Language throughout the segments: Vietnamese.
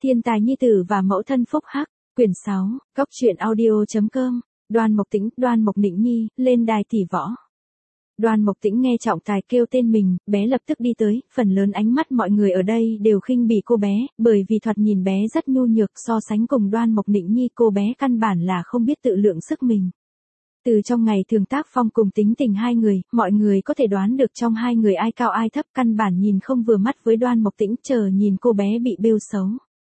Thiên tài nhi tử và mẫu thân phúc hắc, quyển 6, góc truyện audio.com, Đoan Mộc Tĩnh, Đoan Mộc Nịnh Nhi, lên đài tỷ võ. Đoan Mộc Tĩnh nghe trọng tài kêu tên mình, bé lập tức đi tới, phần lớn ánh mắt mọi người ở đây đều khinh bỉ cô bé, bởi vì thoạt nhìn bé rất nhu nhược so sánh cùng Đoan Mộc Nịnh Nhi, cô bé căn bản là không biết tự lượng sức mình. Từ trong ngày thường tác phong cùng tính tình hai người, mọi người có thể đoán được trong hai người ai cao ai thấp, căn bản nhìn không vừa mắt với Đoan Mộc Tĩnh, chờ nhìn cô bé bị bêu xấu.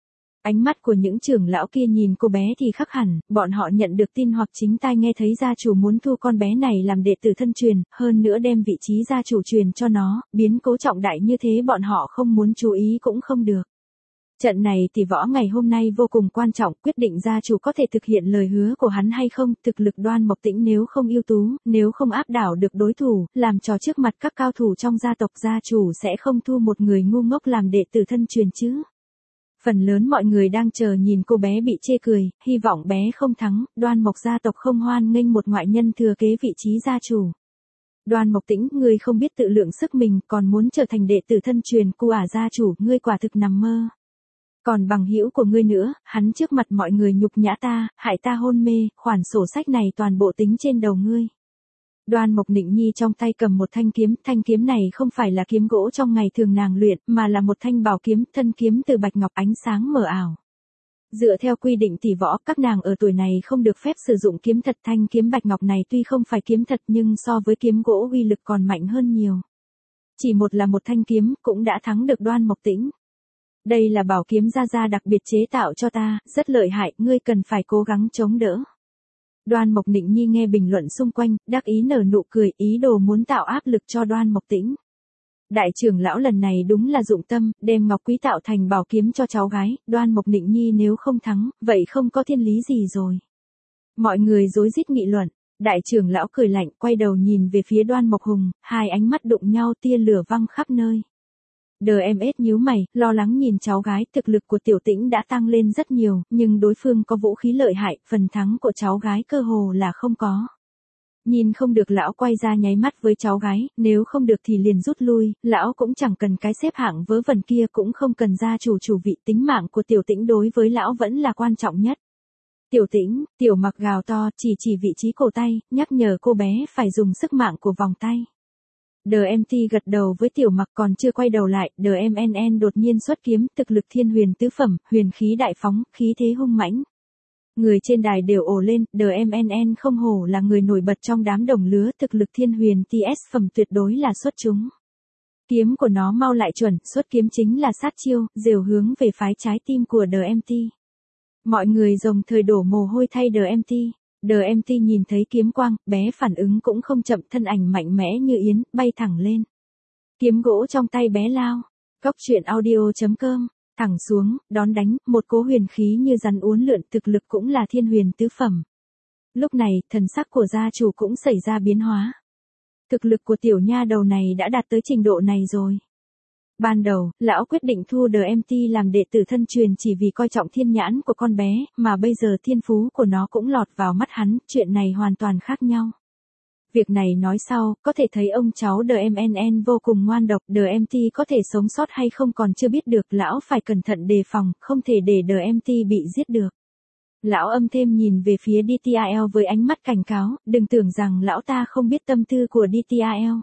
Ánh mắt của những trưởng lão kia nhìn cô bé thì khác hẳn, bọn họ nhận được tin hoặc chính tai nghe thấy gia chủ muốn thu con bé này làm đệ tử thân truyền, hơn nữa đem vị trí gia chủ truyền cho nó, biến cố trọng đại như thế bọn họ không muốn chú ý cũng không được. Trận này tỷ võ ngày hôm nay vô cùng quan trọng, quyết định gia chủ có thể thực hiện lời hứa của hắn hay không, thực lực Đoan Mộc Tĩnh nếu không ưu tú, nếu không áp đảo được đối thủ, làm trò trước mặt các cao thủ trong gia tộc, gia chủ sẽ không thu một người ngu ngốc làm đệ tử thân truyền chứ. Phần lớn mọi người đang chờ nhìn cô bé bị chê cười, hy vọng bé không thắng, Đoan Mộc gia tộc không hoan nghênh một ngoại nhân thừa kế vị trí gia chủ. Đoan Mộc Tĩnh, ngươi không biết tự lượng sức mình, còn muốn trở thành đệ tử thân truyền của gia chủ, ngươi quả thực nằm mơ. Còn bằng hữu của ngươi nữa, hắn trước mặt mọi người nhục nhã ta, hại ta hôn mê, khoản sổ sách này toàn bộ tính trên đầu ngươi. Đoan Mộc Nịnh Nhi trong tay cầm một thanh kiếm này không phải là kiếm gỗ trong ngày thường nàng luyện, mà là một thanh bảo kiếm, thân kiếm từ bạch ngọc ánh sáng mờ ảo. Dựa theo quy định tỷ võ, các nàng ở tuổi này không được phép sử dụng kiếm thật, thanh kiếm bạch ngọc này tuy không phải kiếm thật nhưng so với kiếm gỗ uy lực còn mạnh hơn nhiều. Chỉ một thanh kiếm, cũng đã thắng được Đoan Mộc Tĩnh. Đây là bảo kiếm gia đặc biệt chế tạo cho ta, rất lợi hại, ngươi cần phải cố gắng chống đỡ. Đoan Mộc Nịnh Nhi nghe bình luận xung quanh, đắc ý nở nụ cười, ý đồ muốn tạo áp lực cho Đoan Mộc Tĩnh. Đại trưởng lão lần này đúng là dụng tâm, đem ngọc quý tạo thành bảo kiếm cho cháu gái, Đoan Mộc Nịnh Nhi nếu không thắng, vậy không có thiên lý gì rồi. Mọi người rối rít nghị luận, đại trưởng lão cười lạnh, quay đầu nhìn về phía Đoan Mộc Hùng, hai ánh mắt đụng nhau, tia lửa văng khắp nơi. DMS nhíu mày, lo lắng nhìn cháu gái, thực lực của Tiểu Tĩnh đã tăng lên rất nhiều, nhưng đối phương có vũ khí lợi hại, phần thắng của cháu gái cơ hồ là không có. Nhìn không được lão quay ra nháy mắt với cháu gái, nếu không được thì liền rút lui, lão cũng chẳng cần cái xếp hạng vớ vẩn kia, cũng không cần gia chủ vị, tính mạng của Tiểu Tĩnh đối với lão vẫn là quan trọng nhất. Tiểu Tĩnh, Tiểu Mặc gào to, chỉ vị trí cổ tay, nhắc nhở cô bé phải dùng sức mạnh của vòng tay. DMT gật đầu với Tiểu Mặc, còn chưa quay đầu lại, DMNN đột nhiên xuất kiếm, thực lực thiên huyền tứ phẩm, huyền khí đại phóng, khí thế hung mãnh. Người trên đài đều ồ lên, DMNN không hổ là người nổi bật trong đám đồng lứa, thực lực thiên huyền TS phẩm tuyệt đối là xuất chúng. Kiếm của nó mau lại chuẩn, xuất kiếm chính là sát chiêu, rều hướng về phái trái tim của DMT. Mọi người đồng thời đổ mồ hôi thay DMT. DMT nhìn thấy kiếm quang, bé phản ứng cũng không chậm, thân ảnh mạnh mẽ như yến, bay thẳng lên. Kiếm gỗ trong tay bé lao. Góc truyện audio.com, thẳng xuống, đón đánh, một cỗ huyền khí như rắn uốn lượn, thực lực cũng là thiên huyền tứ phẩm. Lúc này, thần sắc của gia chủ cũng xảy ra biến hóa. Thực lực của tiểu nha đầu này đã đạt tới trình độ này rồi. Ban đầu, lão quyết định thu DMT làm đệ tử thân truyền chỉ vì coi trọng thiên nhãn của con bé, mà bây giờ thiên phú của nó cũng lọt vào mắt hắn, chuyện này hoàn toàn khác nhau. Việc này nói sau, có thể thấy ông cháu DMNN vô cùng ngoan độc, DMT có thể sống sót hay không còn chưa biết được, lão phải cẩn thận đề phòng, không thể để DMT bị giết được. Lão âm thêm nhìn về phía DTAL với ánh mắt cảnh cáo, đừng tưởng rằng lão ta không biết tâm tư của DTAL.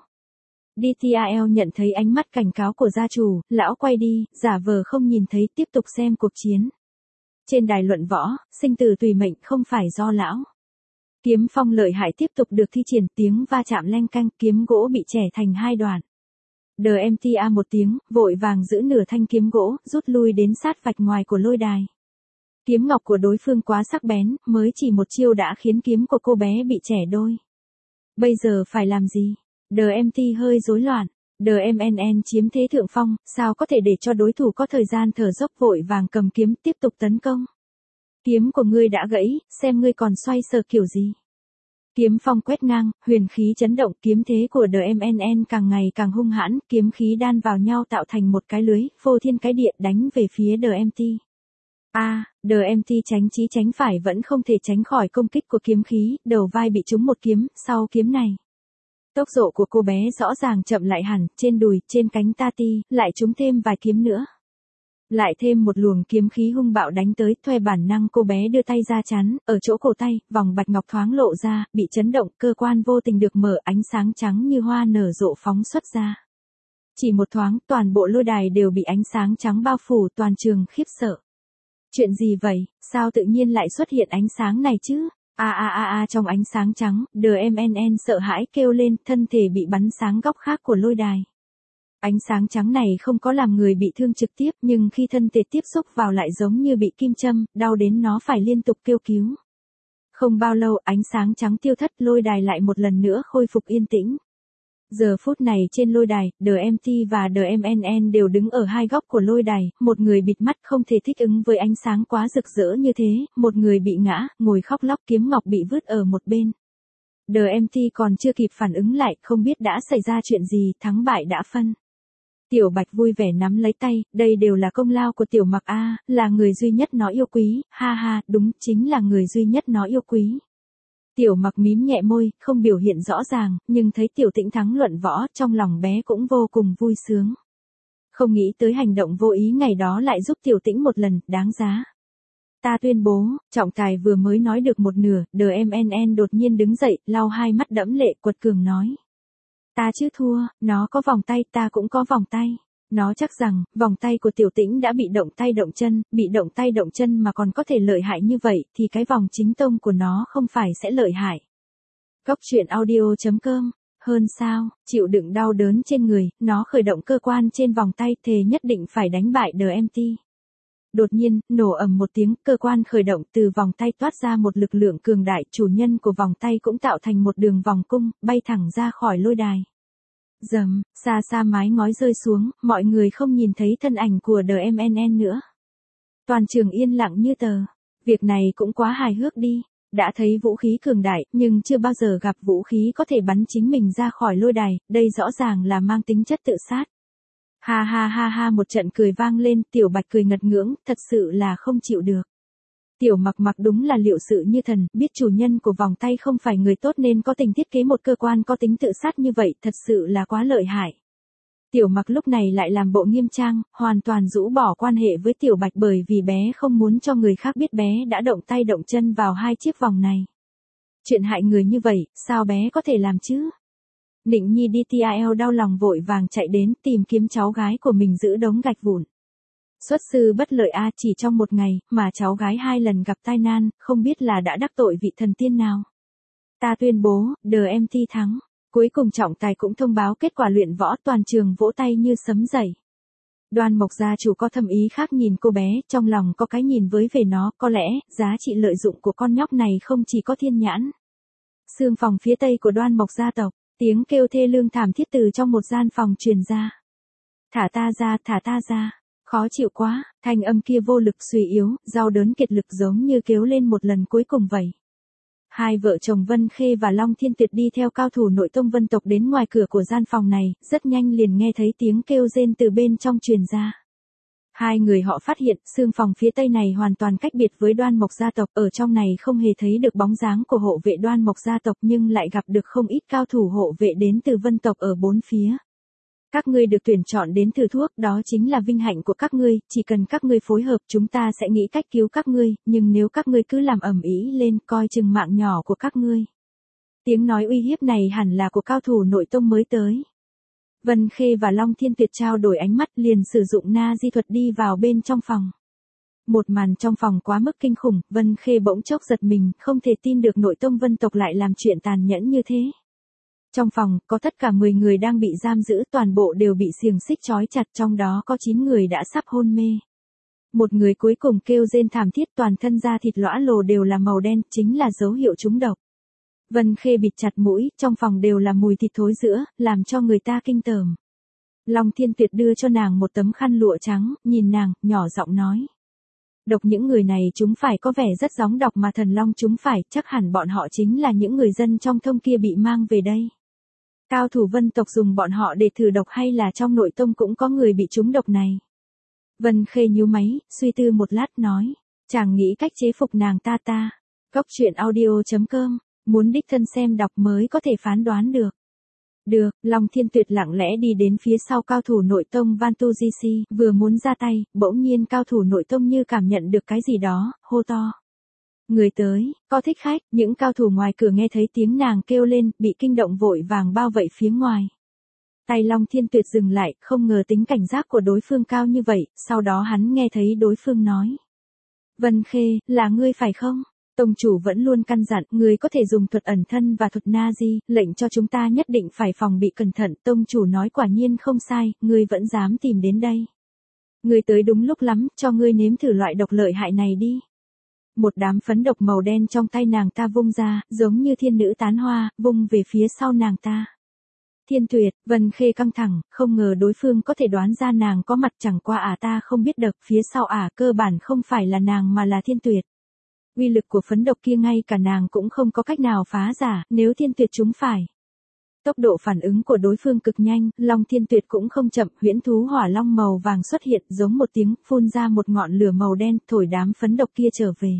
DTAL nhận thấy ánh mắt cảnh cáo của gia chủ, lão quay đi, giả vờ không nhìn thấy, tiếp tục xem cuộc chiến. Trên đài luận võ, sinh tử tùy mệnh không phải do lão. Kiếm phong lợi hại tiếp tục được thi triển, tiếng va chạm leng canh, kiếm gỗ bị chẻ thành hai đoạn. DMTA một tiếng, vội vàng giữ nửa thanh kiếm gỗ, rút lui đến sát vạch ngoài của lôi đài. Kiếm ngọc của đối phương quá sắc bén, mới chỉ một chiêu đã khiến kiếm của cô bé bị chẻ đôi. Bây giờ phải làm gì? DMT hơi rối loạn, DMNN chiếm thế thượng phong, sao có thể để cho đối thủ có thời gian thở dốc, vội vàng cầm kiếm tiếp tục tấn công. Kiếm của ngươi đã gãy, xem ngươi còn xoay sở kiểu gì. Kiếm phong quét ngang, huyền khí chấn động, kiếm thế của DMNN càng ngày càng hung hãn, kiếm khí đan vào nhau tạo thành một cái lưới, phô thiên cái địa đánh về phía DMT. DMT tránh chí tránh phải vẫn không thể tránh khỏi công kích của kiếm khí, đầu vai bị trúng một kiếm, sau kiếm này. Tốc độ của cô bé rõ ràng chậm lại hẳn, trên đùi, trên cánh tati, lại trúng thêm vài kiếm nữa. Lại thêm một luồng kiếm khí hung bạo đánh tới, theo bản năng cô bé đưa tay ra chắn, ở chỗ cổ tay, vòng bạch ngọc thoáng lộ ra, bị chấn động, cơ quan vô tình được mở, ánh sáng trắng như hoa nở rộ phóng xuất ra. Chỉ một thoáng, toàn bộ lôi đài đều bị ánh sáng trắng bao phủ, toàn trường khiếp sợ. Chuyện gì vậy, sao tự nhiên lại xuất hiện ánh sáng này chứ? Trong ánh sáng trắng, DMNN sợ hãi kêu lên, thân thể bị bắn sáng góc khác của lôi đài. Ánh sáng trắng này không có làm người bị thương trực tiếp, nhưng khi thân thể tiếp xúc vào lại giống như bị kim châm, đau đến nó phải liên tục kêu cứu. Không bao lâu, ánh sáng trắng tiêu thất, lôi đài lại một lần nữa khôi phục yên tĩnh. Giờ phút này trên lôi đài, DMT và DMNN đều đứng ở hai góc của lôi đài, một người bịt mắt không thể thích ứng với ánh sáng quá rực rỡ như thế, một người bị ngã, ngồi khóc lóc, kiếm ngọc bị vứt ở một bên. DMT còn chưa kịp phản ứng lại, không biết đã xảy ra chuyện gì, thắng bại đã phân. Tiểu Bạch vui vẻ nắm lấy tay, đây đều là công lao của Tiểu Mặc a, là người duy nhất nó yêu quý, ha ha, đúng, chính là người duy nhất nó yêu quý. Tiểu Mặc mím nhẹ môi, không biểu hiện rõ ràng, nhưng thấy Tiểu Tĩnh thắng luận võ, trong lòng bé cũng vô cùng vui sướng. Không nghĩ tới hành động vô ý ngày đó lại giúp Tiểu Tĩnh một lần, đáng giá. Ta tuyên bố, trọng tài vừa mới nói được một nửa, DMNN đột nhiên đứng dậy, lau hai mắt đẫm lệ, quật cường nói. Ta chứ thua, nó có vòng tay, ta cũng có vòng tay. Nó chắc rằng, vòng tay của Tiểu Tĩnh đã bị động tay động chân, bị động tay động chân mà còn có thể lợi hại như vậy, thì cái vòng chính tông của nó không phải sẽ lợi hại. Góc truyện audio.com. Hơn sao, chịu đựng đau đớn trên người, nó khởi động cơ quan trên vòng tay, thề nhất định phải đánh bại DMT. Đột nhiên, nổ ầm một tiếng, cơ quan khởi động, từ vòng tay toát ra một lực lượng cường đại, chủ nhân của vòng tay cũng tạo thành một đường vòng cung, bay thẳng ra khỏi lôi đài. Dầm, xa xa mái ngói rơi xuống, mọi người không nhìn thấy thân ảnh của DMNN nữa. Toàn trường yên lặng như tờ. Việc này cũng quá hài hước đi. Đã thấy vũ khí cường đại, nhưng chưa bao giờ gặp vũ khí có thể bắn chính mình ra khỏi lôi đài, đây rõ ràng là mang tính chất tự sát. Ha ha ha ha, một trận cười vang lên, Tiểu Bạch cười ngật ngưỡng, thật sự là không chịu được. Tiểu Mặc đúng là liệu sự như thần, biết chủ nhân của vòng tay không phải người tốt nên có tình thiết kế một cơ quan có tính tự sát như vậy, thật sự là quá lợi hại. Tiểu Mặc lúc này lại làm bộ nghiêm trang, hoàn toàn rũ bỏ quan hệ với Tiểu Bạch bởi vì bé không muốn cho người khác biết bé đã động tay động chân vào hai chiếc vòng này. Chuyện hại người như vậy, sao bé có thể làm chứ? Nịnh Nhi DTIL đau lòng vội vàng chạy đến tìm kiếm cháu gái của mình giữ đống gạch vụn. Xuất sư bất lợi a, chỉ trong một ngày mà cháu gái 2 lần gặp tai nan, không biết là đã đắc tội vị thần tiên nào. Ta tuyên bố, DMT thắng. Cuối cùng trọng tài cũng thông báo kết quả luyện võ, toàn trường vỗ tay như sấm dậy. Đoan Mộc gia chủ có thâm ý khác nhìn cô bé, trong lòng có cái nhìn với về nó, có lẽ, giá trị lợi dụng của con nhóc này không chỉ có thiên nhãn. Sương phòng phía tây của Đoan Mộc gia tộc, tiếng kêu thê lương thảm thiết từ trong một gian phòng truyền ra. Thả ta ra, thả ta ra. Khó chịu quá, thanh âm kia vô lực suy yếu, đau đớn kiệt lực giống như kêu lên một lần cuối cùng vậy. Hai vợ chồng Vân Khê và Long Thiên Tuyệt đi theo cao thủ nội tông Vân tộc đến ngoài cửa của gian phòng này, rất nhanh liền nghe thấy tiếng kêu rên từ bên trong truyền ra. Hai người họ phát hiện, sương phòng phía tây này hoàn toàn cách biệt với Đoan Mộc gia tộc, ở trong này không hề thấy được bóng dáng của hộ vệ Đoan Mộc gia tộc nhưng lại gặp được không ít cao thủ hộ vệ đến từ Vân tộc ở bốn phía. Các ngươi được tuyển chọn đến thử thuốc, đó chính là vinh hạnh của các ngươi, chỉ cần các ngươi phối hợp chúng ta sẽ nghĩ cách cứu các ngươi, nhưng nếu các ngươi cứ làm ầm ĩ lên, coi chừng mạng nhỏ của các ngươi. Tiếng nói uy hiếp này hẳn là của cao thủ nội tông mới tới. Vân Khê và Long Thiên Tuyệt trao đổi ánh mắt liền sử dụng na di thuật đi vào bên trong phòng. Một màn trong phòng quá mức kinh khủng, Vân Khê bỗng chốc giật mình, không thể tin được nội tông Vân tộc lại làm chuyện tàn nhẫn như thế. Trong phòng, có tất cả 10 người đang bị giam giữ, toàn bộ đều bị xiềng xích trói chặt, trong đó có 9 người đã sắp hôn mê. Một người cuối cùng kêu rên thảm thiết, toàn thân da thịt lõa lồ đều là màu đen, chính là dấu hiệu trúng độc. Vân Khê bịt chặt mũi, trong phòng đều là mùi thịt thối rữa, làm cho người ta kinh tởm. Long Thiên Tuyệt đưa cho nàng một tấm khăn lụa trắng, nhìn nàng, nhỏ giọng nói. Độc những người này chúng phải có vẻ rất giống độc mà thần long chúng phải, chắc hẳn bọn họ chính là những người dân trong thông kia bị mang về đây. Cao thủ Vân tộc dùng bọn họ để thử độc hay là trong nội tông cũng có người bị trúng độc này? Vân Khê nhíu máy, suy tư một lát nói. Chàng nghĩ cách chế phục nàng ta. Góc truyện audio.com, muốn đích thân xem đọc mới có thể phán đoán được. Được, Long Thiên Tuyệt lặng lẽ đi đến phía sau cao thủ nội tông Vantujishi, vừa muốn ra tay, bỗng nhiên cao thủ nội tông như cảm nhận được cái gì đó, hô to. Người tới, có thích khách, những cao thủ ngoài cửa nghe thấy tiếng nàng kêu lên, bị kinh động vội vàng bao vây phía ngoài. Tay Long Thiên Tuyệt dừng lại, không ngờ tính cảnh giác của đối phương cao như vậy, sau đó hắn nghe thấy đối phương nói. Vân Khê, là ngươi phải không? Tông chủ vẫn luôn căn dặn, ngươi có thể dùng thuật ẩn thân và thuật na di, lệnh cho chúng ta nhất định phải phòng bị cẩn thận. Tông chủ nói quả nhiên không sai, ngươi vẫn dám tìm đến đây. Ngươi tới đúng lúc lắm, cho ngươi nếm thử loại độc lợi hại này đi. Một đám phấn độc màu đen trong tay nàng ta vung ra, giống như thiên nữ tán hoa, vung về phía sau nàng ta. Thiên Tuyệt, Vân Khê căng thẳng, không ngờ đối phương có thể đoán ra nàng có mặt, chẳng qua ta không biết được, phía sau cơ bản không phải là nàng mà là Thiên Tuyệt. Uy lực của phấn độc kia ngay cả nàng cũng không có cách nào phá giả, nếu Thiên Tuyệt trúng phải. Tốc độ phản ứng của đối phương cực nhanh, Long Thiên Tuyệt cũng không chậm, huyễn thú hỏa long màu vàng xuất hiện, giống một tiếng, phun ra một ngọn lửa màu đen, thổi đám phấn độc kia trở về.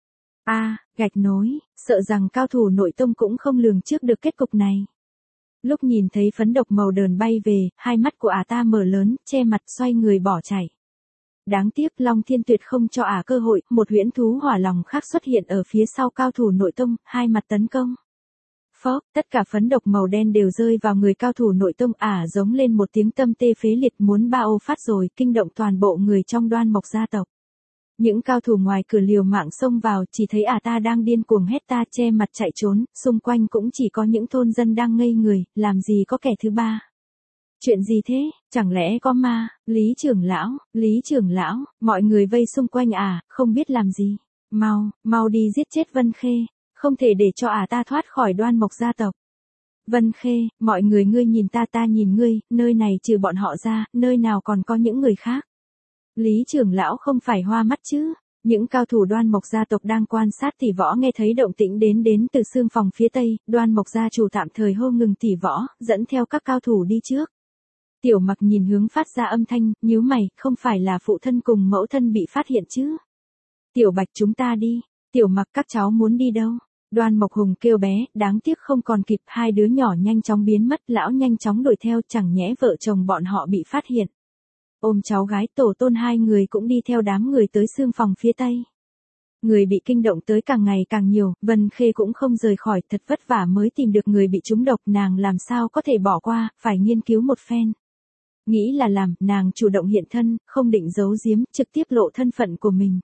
Gạch nối, sợ rằng cao thủ nội tông cũng không lường trước được kết cục này. Lúc nhìn thấy phấn độc màu đờn bay về, hai mắt của ta mở lớn, che mặt xoay người bỏ chạy. Đáng tiếc Long Thiên Tuyệt không cho cơ hội, một huyễn thú hỏa lòng khác xuất hiện ở phía sau cao thủ nội tông, hai mặt tấn công. Phốc, tất cả phấn độc màu đen đều rơi vào người cao thủ nội tông, giống lên một tiếng tâm tê phế liệt, muốn bao phát rồi, kinh động toàn bộ người trong Đoan Mộc gia tộc. Những cao thủ ngoài cửa liều mạng xông vào, chỉ thấy ta đang điên cuồng hét ta che mặt chạy trốn, xung quanh cũng chỉ có những thôn dân đang ngây người, làm gì có kẻ thứ ba. Chuyện gì thế, chẳng lẽ có ma? Lý trưởng lão, mọi người vây xung quanh không biết làm gì. Mau đi giết chết Vân Khê, không thể để cho ta thoát khỏi Đoan Mộc gia tộc. Vân Khê, mọi người ngươi nhìn ta nhìn ngươi, nơi này trừ bọn họ ra, nơi nào còn có những người khác. Lý trưởng lão không phải hoa mắt chứ? Những cao thủ Đoan Mộc gia tộc đang quan sát tỷ võ nghe thấy động tĩnh đến từ xương phòng phía tây, Đoan Mộc gia chủ tạm thời hô ngừng tỷ võ, dẫn theo các cao thủ đi trước. Tiểu Mặc nhìn hướng phát ra âm thanh, nhíu mày, không phải là phụ thân cùng mẫu thân bị phát hiện chứ? Tiểu Bạch chúng ta đi. Tiểu Mặc các cháu muốn đi đâu? Đoan Mộc Hùng kêu bé, đáng tiếc không còn kịp, hai đứa nhỏ nhanh chóng biến mất, lão nhanh chóng đuổi theo, chẳng nhẽ vợ chồng bọn họ bị phát hiện. Ôm cháu gái tổ tôn hai người cũng đi theo đám người tới xương phòng phía tây. Người bị kinh động tới càng ngày càng nhiều, Vân Khê cũng không rời khỏi, thật vất vả mới tìm được người bị trúng độc, nàng làm sao có thể bỏ qua, phải nghiên cứu một phen. Nghĩ là làm, nàng chủ động hiện thân, không định giấu giếm, trực tiếp lộ thân phận của mình.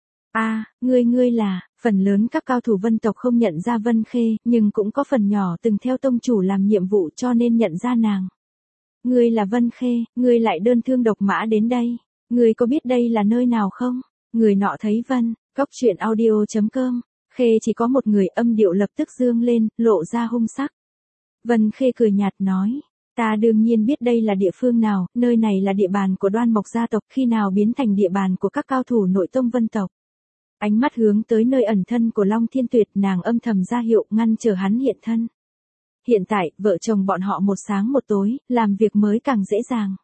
Ngươi là, phần lớn các cao thủ Vân tộc không nhận ra Vân Khê, nhưng cũng có phần nhỏ từng theo tông chủ làm nhiệm vụ cho nên nhận ra nàng. Ngươi là Vân Khê, ngươi lại đơn thương độc mã đến đây. Ngươi có biết đây là nơi nào không? Người nọ thấy Vân, Cóc Truyện Audio.com, Khê chỉ có một người, âm điệu lập tức dương lên, lộ ra hung sắc. Vân Khê cười nhạt nói, ta đương nhiên biết đây là địa phương nào, nơi này là địa bàn của Đoan Mộc gia tộc, khi nào biến thành địa bàn của các cao thủ nội tông Vân tộc. Ánh mắt hướng tới nơi ẩn thân của Long Thiên Tuyệt, nàng âm thầm ra hiệu ngăn chờ hắn hiện thân. Hiện tại, vợ chồng bọn họ một sáng một tối, làm việc mới càng dễ dàng.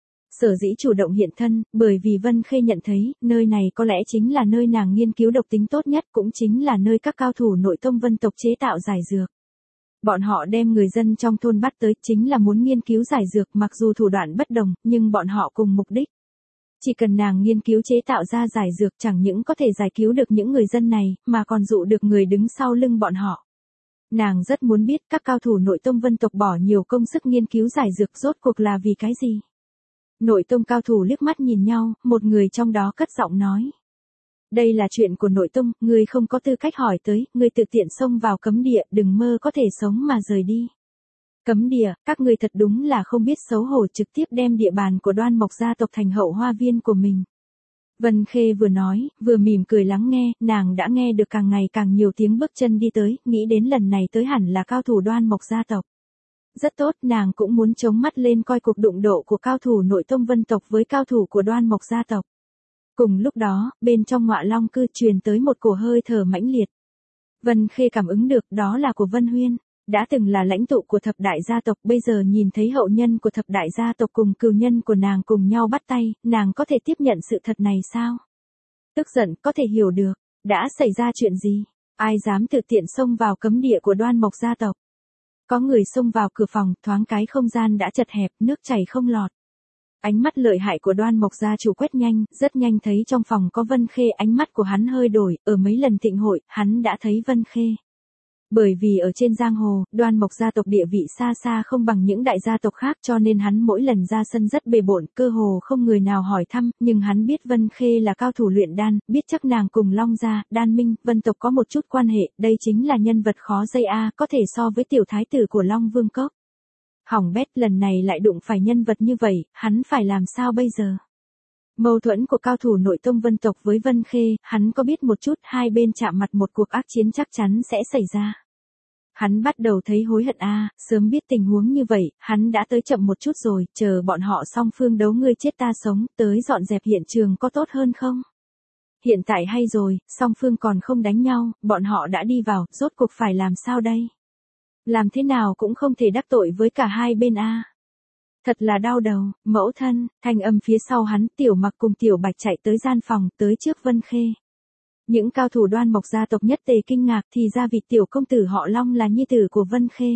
Sở dĩ chủ động hiện thân, bởi vì Vân Khê nhận thấy, nơi này có lẽ chính là nơi nàng nghiên cứu độc tính tốt nhất, cũng chính là nơi các cao thủ nội tông Vân tộc chế tạo giải dược. Bọn họ đem người dân trong thôn bắt tới, chính là muốn nghiên cứu giải dược, mặc dù thủ đoạn bất đồng, nhưng bọn họ cùng mục đích. Chỉ cần nàng nghiên cứu chế tạo ra giải dược, chẳng những có thể giải cứu được những người dân này, mà còn dụ được người đứng sau lưng bọn họ. Nàng rất muốn biết các cao thủ nội tông Vân tộc bỏ nhiều công sức nghiên cứu giải dược rốt cuộc là vì cái gì. Nội tông cao thủ liếc mắt nhìn nhau, một người trong đó cất giọng nói. Đây là chuyện của nội tông, ngươi không có tư cách hỏi tới, ngươi tự tiện xông vào cấm địa, đừng mơ có thể sống mà rời đi. Cấm địa, các ngươi thật đúng là không biết xấu hổ, trực tiếp đem địa bàn của Đoan Mộc gia tộc thành hậu hoa viên của mình. Vân Khê vừa nói, vừa mỉm cười lắng nghe, nàng đã nghe được càng ngày càng nhiều tiếng bước chân đi tới, nghĩ đến lần này tới hẳn là cao thủ Đoan Mộc gia tộc. Rất tốt, nàng cũng muốn chống mắt lên coi cuộc đụng độ của cao thủ nội tông Vân tộc với cao thủ của Đoan Mộc gia tộc. Cùng lúc đó, bên trong Ngọa Long cư truyền tới một cổ hơi thở mãnh liệt. Vân Khê cảm ứng được, đó là của Vân Huyên, đã từng là lãnh tụ của thập đại gia tộc, bây giờ nhìn thấy hậu nhân của thập đại gia tộc cùng cừu nhân của nàng cùng nhau bắt tay, nàng có thể tiếp nhận sự thật này sao? Tức giận, có thể hiểu được, đã xảy ra chuyện gì? Ai dám tự tiện xông vào cấm địa của Đoan Mộc gia tộc? Có người xông vào cửa phòng, thoáng cái không gian đã chật hẹp, nước chảy không lọt. Ánh mắt lợi hại của Đoan Mộc gia chủ quét nhanh, rất nhanh thấy trong phòng có Vân Khê, ánh mắt của hắn hơi đổi, ở mấy lần thịnh hội, hắn đã thấy Vân Khê. Bởi vì ở trên giang hồ, Đoan Mộc gia tộc địa vị xa xa không bằng những đại gia tộc khác cho nên hắn mỗi lần ra sân rất bề bộn, cơ hồ không người nào hỏi thăm, nhưng hắn biết Vân Khê là cao thủ luyện đan, biết chắc nàng cùng Long gia, Đan Minh, Vân tộc có một chút quan hệ, đây chính là nhân vật khó dây a, có thể so với tiểu thái tử của Long Vương Cốc. Hỏng bét, lần này lại đụng phải nhân vật như vậy, hắn phải làm sao bây giờ? Mâu thuẫn của cao thủ nội tông Vân tộc với Vân Khê, hắn có biết một chút, hai bên chạm mặt một cuộc ác chiến chắc chắn sẽ xảy ra. Hắn bắt đầu thấy hối hận sớm biết tình huống như vậy, hắn đã tới chậm một chút rồi, chờ bọn họ song phương đấu ngươi chết ta sống, tới dọn dẹp hiện trường có tốt hơn không? Hiện tại hay rồi, song phương còn không đánh nhau, bọn họ đã đi vào, rốt cuộc phải làm sao đây? Làm thế nào cũng không thể đắc tội với cả hai bên Thật là đau đầu, mẫu thân, thanh âm phía sau hắn, Tiểu Mặc cùng Tiểu Bạch chạy tới gian phòng, tới trước Vân Khê. Những cao thủ Đoan Mộc gia tộc nhất tề kinh ngạc thì ra vị tiểu công tử họ Long là nhi tử của Vân Khê.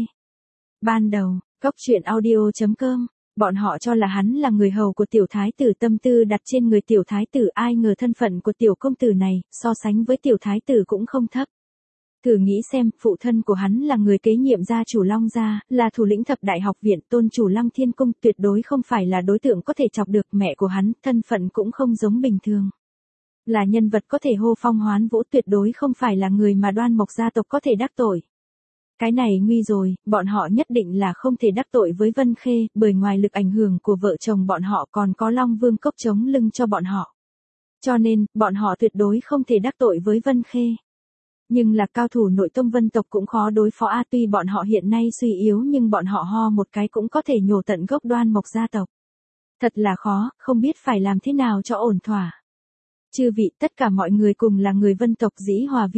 Ban đầu, cốc truyện audio.com, bọn họ cho là hắn là người hầu của tiểu thái tử, tâm tư đặt trên người tiểu thái tử, ai ngờ thân phận của tiểu công tử này, so sánh với tiểu thái tử cũng không thấp. Thử nghĩ xem, phụ thân của hắn là người kế nhiệm gia chủ Long gia, là thủ lĩnh thập đại học viện, tôn chủ Lăng Thiên Cung, tuyệt đối không phải là đối tượng có thể chọc được. Mẹ của hắn, thân phận cũng không giống bình thường. Là nhân vật có thể hô phong hoán vũ, tuyệt đối không phải là người mà Đoan Mộc gia tộc có thể đắc tội. Cái này nguy rồi, bọn họ nhất định là không thể đắc tội với Vân Khê, bởi ngoài lực ảnh hưởng của vợ chồng bọn họ còn có Long Vương Cốc chống lưng cho bọn họ. Cho nên, bọn họ tuyệt đối không thể đắc tội với Vân Khê. Nhưng là cao thủ nội tông Vân tộc cũng khó đối phó tuy bọn họ hiện nay suy yếu nhưng bọn họ ho một cái cũng có thể nhổ tận gốc Đoan Mộc gia tộc. Thật là khó, không biết phải làm thế nào cho ổn thỏa. Chư vị, tất cả mọi người cùng là người Vân tộc, dĩ hòa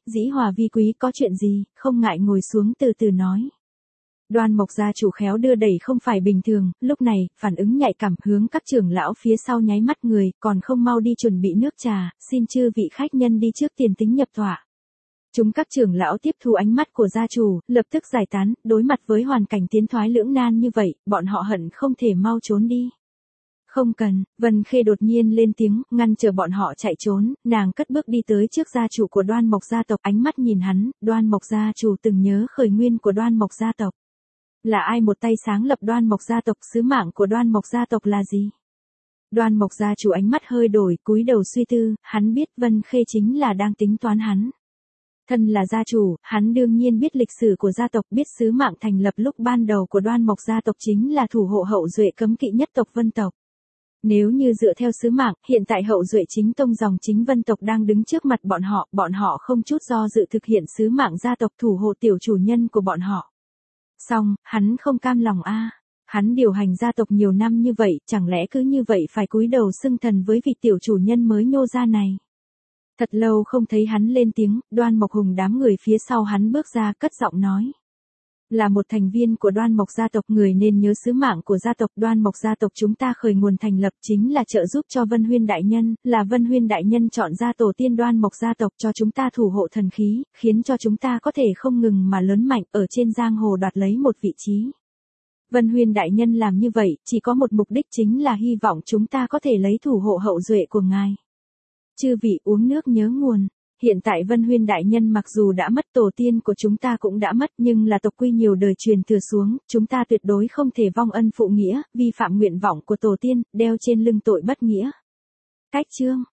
vi quý, có chuyện gì, không ngại ngồi xuống từ từ nói. Đoan Mộc gia chủ khéo đưa đẩy không phải bình thường, lúc này, phản ứng nhạy cảm, hướng các trưởng lão phía sau nháy mắt người, còn không mau đi chuẩn bị nước trà, xin chư vị khách nhân đi trước tiền tính nhập tọa. Chúng các trưởng lão tiếp thu ánh mắt của gia chủ, lập tức giải tán, đối mặt với hoàn cảnh tiến thoái lưỡng nan như vậy, bọn họ hận không thể mau trốn đi. Không cần, Vân Khê đột nhiên lên tiếng, ngăn chờ bọn họ chạy trốn, nàng cất bước đi tới trước gia chủ của Đoan Mộc gia tộc, ánh mắt nhìn hắn, Đoan Mộc gia chủ từng nhớ khởi nguyên của Đoan Mộc gia tộc. Là ai một tay sáng lập Đoan Mộc gia tộc, sứ mạng của Đoan Mộc gia tộc là gì? Đoan Mộc gia chủ ánh mắt hơi đổi, cúi đầu suy tư, hắn biết Vân Khê chính là đang tính toán hắn. Thân là gia chủ, hắn đương nhiên biết lịch sử của gia tộc, biết sứ mạng thành lập lúc ban đầu của Đoan Mộc gia tộc chính là thủ hộ hậu duệ cấm kỵ nhất tộc Vân tộc. Nếu như dựa theo sứ mạng, hiện tại hậu duệ chính tông dòng chính Vân tộc đang đứng trước mặt bọn họ không chút do dự thực hiện sứ mạng gia tộc, thủ hộ tiểu chủ nhân của bọn họ. Song, hắn không cam lòng Hắn điều hành gia tộc nhiều năm như vậy, chẳng lẽ cứ như vậy phải cúi đầu xưng thần với vị tiểu chủ nhân mới nhô ra này. Thật lâu không thấy hắn lên tiếng, Đoan Mộc Hùng đám người phía sau hắn bước ra, cất giọng nói. Là một thành viên của Đoan Mộc gia tộc, người nên nhớ sứ mạng của gia tộc. Đoan Mộc gia tộc chúng ta khởi nguồn thành lập chính là trợ giúp cho Vân Huyên đại nhân, là Vân Huyên đại nhân chọn ra tổ tiên Đoan Mộc gia tộc cho chúng ta thủ hộ thần khí, khiến cho chúng ta có thể không ngừng mà lớn mạnh ở trên giang hồ, đoạt lấy một vị trí. Vân Huyên đại nhân làm như vậy, chỉ có một mục đích, chính là hy vọng chúng ta có thể lấy thủ hộ hậu duệ của ngài. Chư vị uống nước nhớ nguồn. Hiện tại Vân Huyên đại nhân mặc dù đã mất, tổ tiên của chúng ta cũng đã mất, nhưng là tộc quy nhiều đời truyền thừa xuống, chúng ta tuyệt đối không thể vong ân phụ nghĩa, vi phạm nguyện vọng của tổ tiên, đeo trên lưng tội bất nghĩa. Cách chương